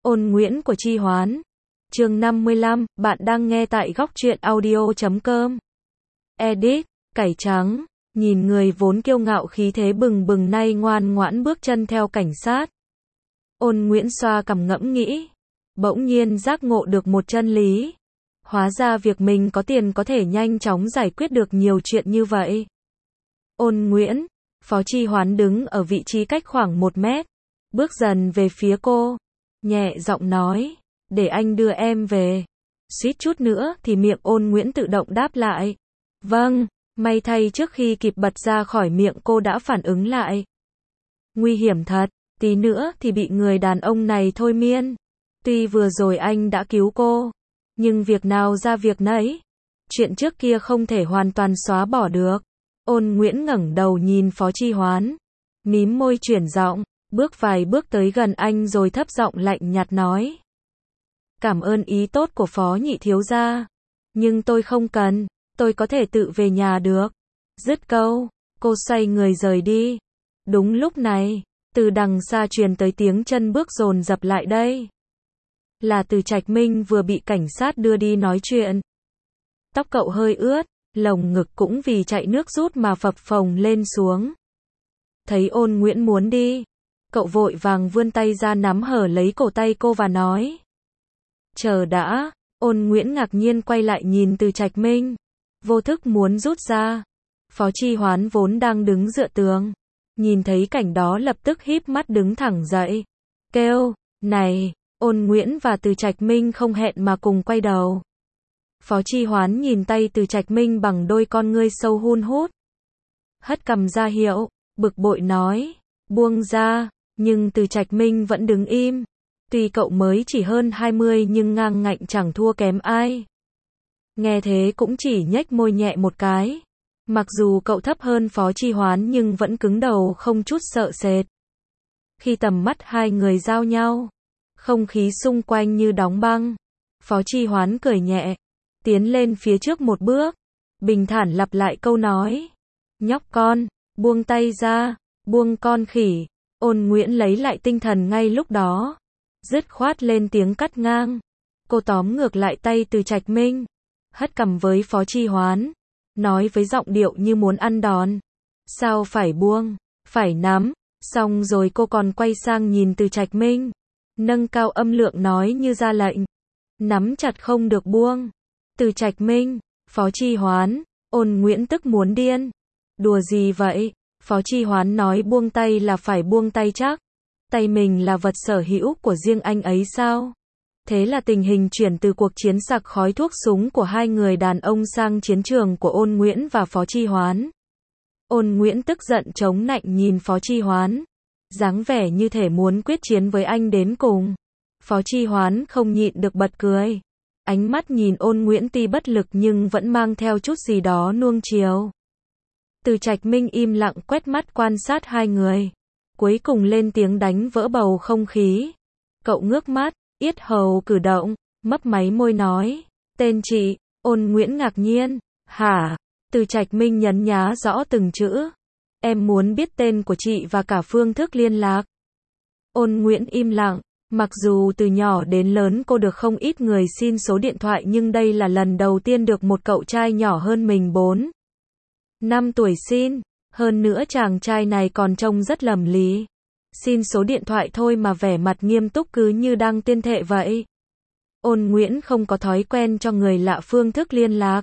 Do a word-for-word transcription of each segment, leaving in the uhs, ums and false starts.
Ôn Nguyễn của Chi Hoán. Chương năm mươi lăm, bạn đang nghe tại góc truyện audio chấm com. Edit, cải trắng, nhìn người vốn kiêu ngạo khí thế bừng bừng nay ngoan ngoãn bước chân theo cảnh sát. Ôn Nguyễn xoa cằm ngẫm nghĩ, bỗng nhiên giác ngộ được một chân lý. Hóa ra việc mình có tiền có thể nhanh chóng giải quyết được nhiều chuyện như vậy. Ôn Nguyễn, Phó Chi Hoán đứng ở vị trí cách khoảng một mét, bước dần về phía cô, nhẹ giọng nói, để anh đưa em về. Suýt chút nữa thì miệng Ôn Nguyễn tự động đáp lại, vâng, may thay trước khi kịp bật ra khỏi miệng cô đã phản ứng lại. Nguy hiểm thật, tí nữa thì bị người đàn ông này thôi miên. Tuy vừa rồi anh đã cứu cô, nhưng việc nào ra việc nấy. Chuyện trước kia không thể hoàn toàn xóa bỏ được. Ôn Nguyễn ngẩng đầu nhìn Phó Chi Hoán, mím môi chuyển giọng, bước vài bước tới gần anh rồi thấp giọng lạnh nhạt nói. Cảm ơn ý tốt của Phó nhị thiếu gia, nhưng tôi không cần, tôi có thể tự về nhà được. Dứt câu, cô xoay người rời đi. Đúng lúc này, từ đằng xa truyền tới tiếng chân bước dồn dập lại đây. Là Từ Trạch Minh vừa bị cảnh sát đưa đi nói chuyện. Tóc cậu hơi ướt, lồng ngực cũng vì chạy nước rút mà phập phồng lên xuống. Thấy Ôn Nguyễn muốn đi, cậu vội vàng vươn tay ra nắm hở lấy cổ tay cô và nói. Chờ đã, Ôn Nguyễn ngạc nhiên quay lại nhìn Từ Trạch Minh, vô thức muốn rút ra. Phó Chi Hoán vốn đang đứng dựa tường, nhìn thấy cảnh đó lập tức híp mắt đứng thẳng dậy, kêu, này. Ôn Nguyễn và Từ Trạch Minh không hẹn mà cùng quay đầu. Phó Chi Hoán nhìn tay Từ Trạch Minh bằng đôi con ngươi sâu hun hút, hất cằm ra hiệu, bực bội nói, buông ra, nhưng Từ Trạch Minh vẫn đứng im. Tuy cậu mới chỉ hơn hai mươi nhưng ngang ngạnh chẳng thua kém ai. Nghe thế cũng chỉ nhếch môi nhẹ một cái. Mặc dù cậu thấp hơn Phó Chi Hoán nhưng vẫn cứng đầu không chút sợ sệt. Khi tầm mắt hai người giao nhau, không khí xung quanh như đóng băng. Phó Chi Hoán cười nhẹ, tiến lên phía trước một bước, bình thản lặp lại câu nói. Nhóc con, buông tay ra, buông con khỉ. Ôn Nguyễn lấy lại tinh thần ngay lúc đó, dứt khoát lên tiếng cắt ngang. Cô tóm ngược lại tay Từ Trạch Minh, hất cằm với Phó Chi Hoán, nói với giọng điệu như muốn ăn đòn. Sao phải buông, phải nắm. Xong rồi cô còn quay sang nhìn Từ Trạch Minh, nâng cao âm lượng nói như ra lệnh. Nắm chặt không được buông. Từ Trạch Minh, Phó Chi Hoán, Ôn Nguyễn tức muốn điên. Đùa gì vậy? Phó Chi Hoán nói buông tay là phải buông tay chắc. Tay mình là vật sở hữu của riêng anh ấy sao? Thế là tình hình chuyển từ cuộc chiến sặc khói thuốc súng của hai người đàn ông sang chiến trường của Ôn Nguyễn và Phó Chi Hoán. Ôn Nguyễn tức giận chống nạnh nhìn Phó Chi Hoán, dáng vẻ như thể muốn quyết chiến với anh đến cùng. Phó Chi Hoán không nhịn được bật cười. Ánh mắt nhìn Ôn Nguyễn tuy bất lực nhưng vẫn mang theo chút gì đó nuông chiều. Từ Trạch Minh im lặng quét mắt quan sát hai người, cuối cùng lên tiếng đánh vỡ bầu không khí. Cậu ngước mắt, yết hầu cử động, mấp máy môi nói, tên chị. Ôn Nguyễn ngạc nhiên, hả? Từ Trạch Minh nhấn nhá rõ từng chữ. Em muốn biết tên của chị và cả phương thức liên lạc. Ôn Nguyễn im lặng. Mặc dù từ nhỏ đến lớn cô được không ít người xin số điện thoại nhưng đây là lần đầu tiên được một cậu trai nhỏ hơn mình bốn năm tuổi xin. Hơn nữa chàng trai này còn trông rất lầm lì. Xin số điện thoại thôi mà vẻ mặt nghiêm túc cứ như đang tuyên thệ vậy. Ôn Nguyễn không có thói quen cho người lạ phương thức liên lạc.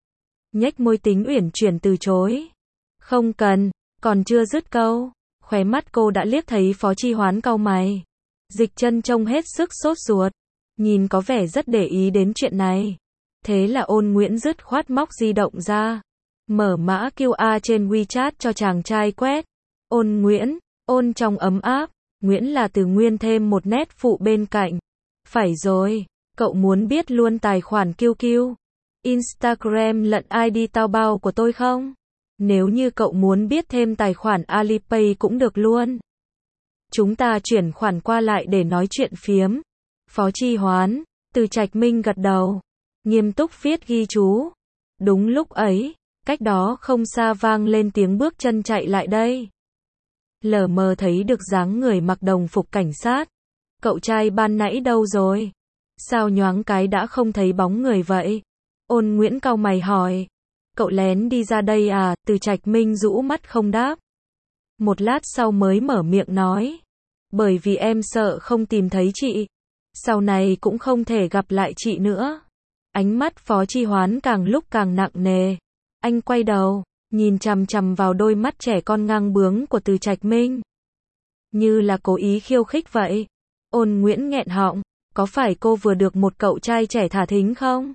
Nhếch môi tính uyển chuyển từ chối. Không cần. Còn chưa dứt câu, khóe mắt cô đã liếc thấy Phó Chi Hoán cau mày. Dịch chân trông hết sức sốt ruột, nhìn có vẻ rất để ý đến chuyện này. Thế là Ôn Nguyễn dứt khoát móc di động ra, mở mã quy rờ trên WeChat cho chàng trai quét. Ôn Nguyễn, ôn trong ấm áp, Nguyễn là từ Nguyên thêm một nét phụ bên cạnh. Phải rồi, cậu muốn biết luôn tài khoản quy quy, Instagram lẫn i đê Taobao của tôi không? Nếu như cậu muốn biết thêm tài khoản Alipay cũng được luôn. Chúng ta chuyển khoản qua lại để nói chuyện phiếm. Phó Chi Hoán, Từ Trạch Minh gật đầu, nghiêm túc viết ghi chú. Đúng lúc ấy, cách đó không xa vang lên tiếng bước chân chạy lại đây. Lờ mờ thấy được dáng người mặc đồng phục cảnh sát. cậu trai ban nãy đâu rồi? Sao nhoáng cái đã không thấy bóng người vậy? Ôn Nguyễn cau mày hỏi. Cậu lén đi ra đây à? Từ Trạch Minh rũ mắt không đáp. Một lát sau mới mở miệng nói. Bởi vì em sợ không tìm thấy chị. Sau này cũng không thể gặp lại chị nữa. Ánh mắt Phó Chi Hoán càng lúc càng nặng nề. Anh quay đầu, nhìn chằm chằm vào đôi mắt trẻ con ngang bướng của Từ Trạch Minh. Như là cố ý khiêu khích vậy. Ôn Nguyễn nghẹn họng, có phải cô vừa được một cậu trai trẻ thả thính không?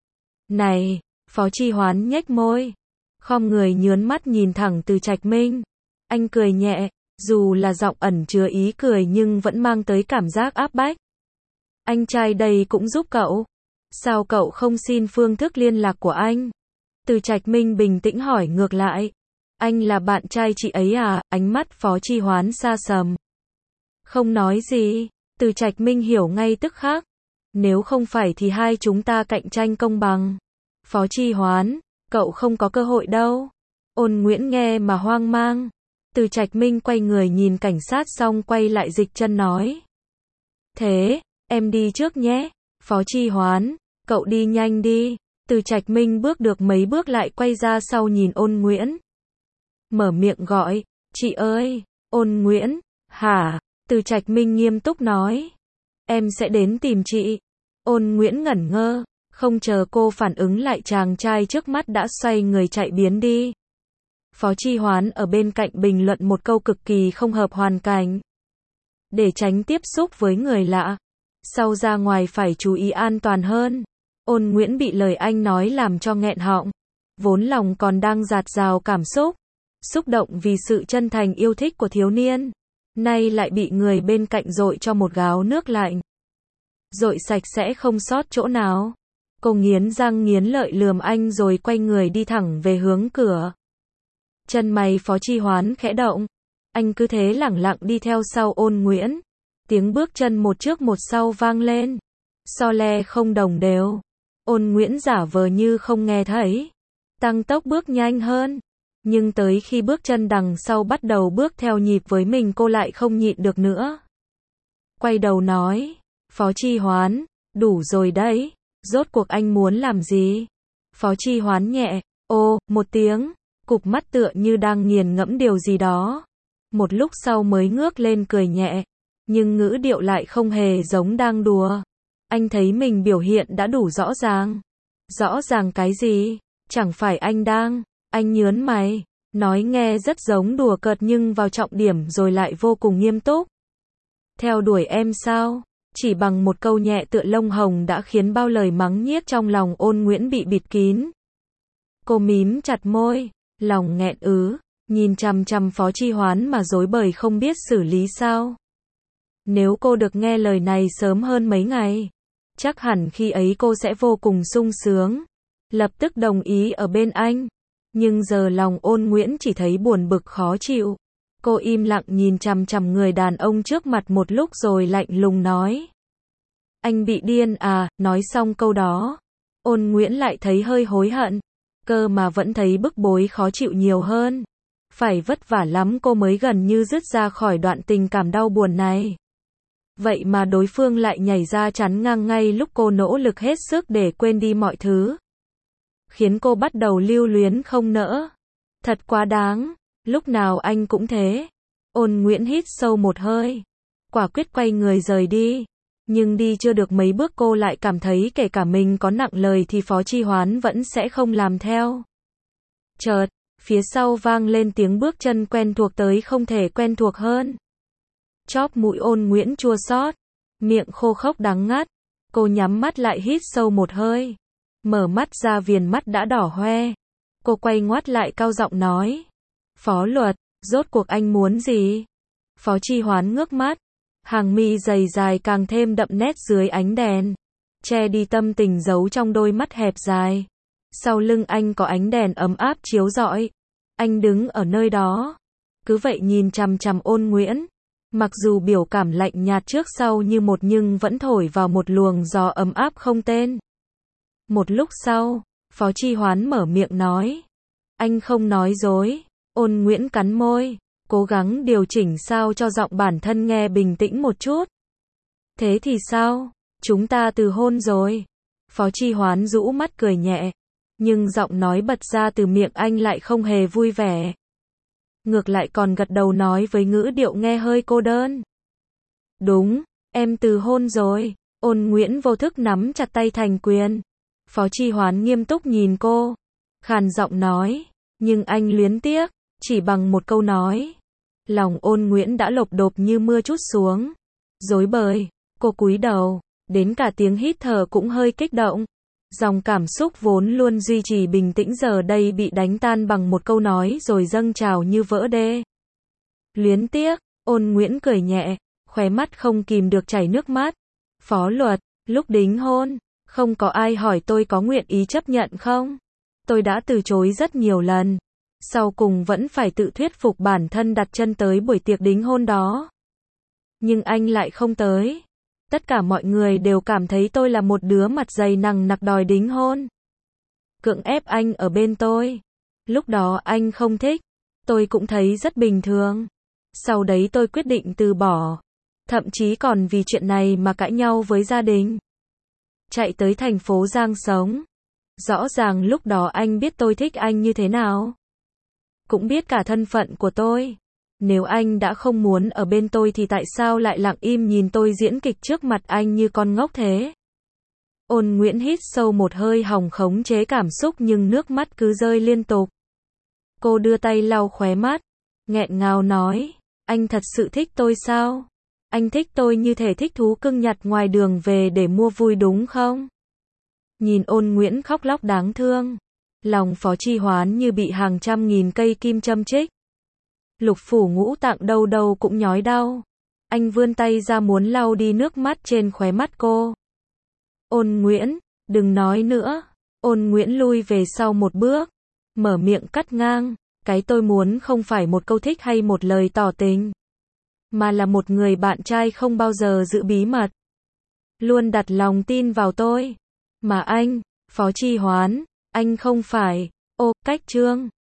Này, Phó Chi Hoán nhếch môi, khom người nhướn mắt nhìn thẳng Từ Trạch Minh. Anh cười nhẹ, dù là giọng ẩn chứa ý cười nhưng vẫn mang tới cảm giác áp bách. Anh trai đây cũng giúp cậu. Sao cậu không xin phương thức liên lạc của anh? Từ Trạch Minh bình tĩnh hỏi ngược lại. Anh là bạn trai chị ấy à? Ánh mắt Phó Chi Hoán xa sầm. Không nói gì. Từ Trạch Minh hiểu ngay tức khắc. Nếu không phải thì hai chúng ta cạnh tranh công bằng. Phó Chi Hoán, cậu không có cơ hội đâu. Ôn Nguyễn nghe mà hoang mang. Từ Trạch Minh quay người nhìn cảnh sát xong quay lại dịch chân nói. Thế, em đi trước nhé. Phó Chi Hoán, cậu đi nhanh đi. Từ Trạch Minh bước được mấy bước lại quay ra sau nhìn Ôn Nguyễn. Mở miệng gọi, chị ơi, Ôn Nguyễn, hả? Từ Trạch Minh nghiêm túc nói. Em sẽ đến tìm chị. Ôn Nguyễn ngẩn ngơ, không chờ cô phản ứng lại chàng trai trước mắt đã xoay người chạy biến đi. Phó Chi Hoán ở bên cạnh bình luận một câu cực kỳ không hợp hoàn cảnh. Để tránh tiếp xúc với người lạ, sau ra ngoài phải chú ý an toàn hơn. Ôn Nguyễn bị lời anh nói làm cho nghẹn họng. Vốn lòng còn đang dạt dào cảm xúc, xúc động vì sự chân thành yêu thích của thiếu niên. Nay lại bị người bên cạnh dội cho một gáo nước lạnh. Dội sạch sẽ không sót chỗ nào. Cô nghiến răng nghiến lợi lườm anh rồi quay người đi thẳng về hướng cửa. Chân mày Phó Chi Hoán khẽ động. Anh cứ thế lẳng lặng đi theo sau Ôn Nguyễn. Tiếng bước chân một trước một sau vang lên. So le không đồng đều. Ôn Nguyễn giả vờ như không nghe thấy. Tăng tốc bước nhanh hơn. Nhưng tới khi bước chân đằng sau bắt đầu bước theo nhịp với mình cô lại không nhịn được nữa. Quay đầu nói. Phó Chi Hoán, đủ rồi đấy. Rốt cuộc anh muốn làm gì? Phó Chi Hoán nhẹ, ô, một tiếng. Cụp mắt tựa như đang nghiền ngẫm điều gì đó. Một lúc sau mới ngước lên cười nhẹ. Nhưng ngữ điệu lại không hề giống đang đùa. Anh thấy mình biểu hiện đã đủ rõ ràng. Rõ ràng cái gì? Chẳng phải anh đang... Anh nhớn mày. Nói nghe rất giống đùa cợt nhưng vào trọng điểm rồi lại vô cùng nghiêm túc. Theo đuổi em sao? Chỉ bằng một câu nhẹ tựa lông hồng đã khiến bao lời mắng nhiếc trong lòng Ôn Nguyễn bị bịt kín. Cô mím chặt môi, lòng nghẹn ứ, nhìn chằm chằm Phó Chi Hoán mà rối bời không biết xử lý sao. Nếu cô được nghe lời này sớm hơn mấy ngày, chắc hẳn khi ấy cô sẽ vô cùng sung sướng, lập tức đồng ý ở bên anh. Nhưng giờ lòng Ôn Nguyễn chỉ thấy buồn bực khó chịu. Cô im lặng nhìn chằm chằm người đàn ông trước mặt một lúc rồi lạnh lùng nói. Anh bị điên à? Nói xong câu đó, Ôn Nguyễn lại thấy hơi hối hận. Cơ mà vẫn thấy bức bối khó chịu nhiều hơn. Phải vất vả lắm cô mới gần như dứt ra khỏi đoạn tình cảm đau buồn này. Vậy mà đối phương lại nhảy ra chắn ngang ngay lúc cô nỗ lực hết sức để quên đi mọi thứ. Khiến cô bắt đầu lưu luyến không nỡ. Thật quá đáng, lúc nào anh cũng thế. Ôn Nguyễn hít sâu một hơi, quả quyết quay người rời đi. Nhưng đi chưa được mấy bước cô lại cảm thấy kể cả mình có nặng lời thì Phó Chi Hoán vẫn sẽ không làm theo. Chợt, phía sau vang lên tiếng bước chân quen thuộc tới không thể quen thuộc hơn. Chóp mũi Ôn Nguyễn chua xót, miệng khô khốc đắng ngắt. Cô nhắm mắt lại hít sâu một hơi. Mở mắt ra viền mắt đã đỏ hoe. Cô quay ngoắt lại cao giọng nói. Phó Luật, rốt cuộc anh muốn gì? Phó Chi Hoán ngước mắt. Hàng mi dày dài càng thêm đậm nét dưới ánh đèn. Che đi tâm tình giấu trong đôi mắt hẹp dài. Sau lưng anh có ánh đèn ấm áp chiếu rọi. Anh đứng ở nơi đó. Cứ vậy nhìn chằm chằm Ôn Nguyễn. Mặc dù biểu cảm lạnh nhạt trước sau như một nhưng vẫn thổi vào một luồng gió ấm áp không tên. Một lúc sau, Phó Chi Hoán mở miệng nói. Anh không nói dối. Ôn Nguyễn cắn môi, cố gắng điều chỉnh sao cho giọng bản thân nghe bình tĩnh một chút. Thế thì sao? Chúng ta từ hôn rồi. Phó Chi Hoán rũ mắt cười nhẹ, nhưng giọng nói bật ra từ miệng anh lại không hề vui vẻ. Ngược lại còn gật đầu nói với ngữ điệu nghe hơi cô đơn. Đúng, em từ hôn rồi. Ôn Nguyễn vô thức nắm chặt tay thành quyền. Phó Chi Hoán nghiêm túc nhìn cô, khàn giọng nói, nhưng anh luyến tiếc, chỉ bằng một câu nói. Lòng Ôn Nguyễn đã lộp độp như mưa trút xuống. Rối bời, cô cúi đầu, đến cả tiếng hít thở cũng hơi kích động. Dòng cảm xúc vốn luôn duy trì bình tĩnh giờ đây bị đánh tan bằng một câu nói rồi dâng trào như vỡ đê. Luyến tiếc, Ôn Nguyễn cười nhẹ, khóe mắt không kìm được chảy nước mắt. Phó Luật, lúc đính hôn, không có ai hỏi tôi có nguyện ý chấp nhận không? Tôi đã từ chối rất nhiều lần. Sau cùng vẫn phải tự thuyết phục bản thân đặt chân tới buổi tiệc đính hôn đó. Nhưng anh lại không tới. Tất cả mọi người đều cảm thấy tôi là một đứa mặt dày nằng nặc đòi đính hôn. Cưỡng ép anh ở bên tôi. Lúc đó anh không thích. Tôi cũng thấy rất bình thường. Sau đấy tôi quyết định từ bỏ. Thậm chí còn vì chuyện này mà cãi nhau với gia đình. Chạy tới thành phố Giang sống. Rõ ràng lúc đó anh biết tôi thích anh như thế nào. Cũng biết cả thân phận của tôi. Nếu anh đã không muốn ở bên tôi thì tại sao lại lặng im nhìn tôi diễn kịch trước mặt anh như con ngốc thế? Ôn Nguyễn hít sâu một hơi hòng khống chế cảm xúc nhưng nước mắt cứ rơi liên tục. Cô đưa tay lau khóe mắt, nghẹn ngào nói, anh thật sự thích tôi sao? Anh thích tôi như thể thích thú cưng nhặt ngoài đường về để mua vui đúng không? Nhìn Ôn Nguyễn khóc lóc đáng thương. Lòng Phó Chi Hoán như bị hàng trăm nghìn cây kim châm chích. Lục phủ ngũ tạng đâu đâu cũng nhói đau. Anh vươn tay ra muốn lau đi nước mắt trên khóe mắt cô. Ôn Nguyễn, đừng nói nữa. Ôn Nguyễn lui về sau một bước, mở miệng cắt ngang. Cái tôi muốn không phải một câu thích hay một lời tỏ tình, mà là một người bạn trai không bao giờ giữ bí mật. Luôn đặt lòng tin vào tôi. Mà anh, Phó Chi Hoán, anh không phải. Ô, cách trương.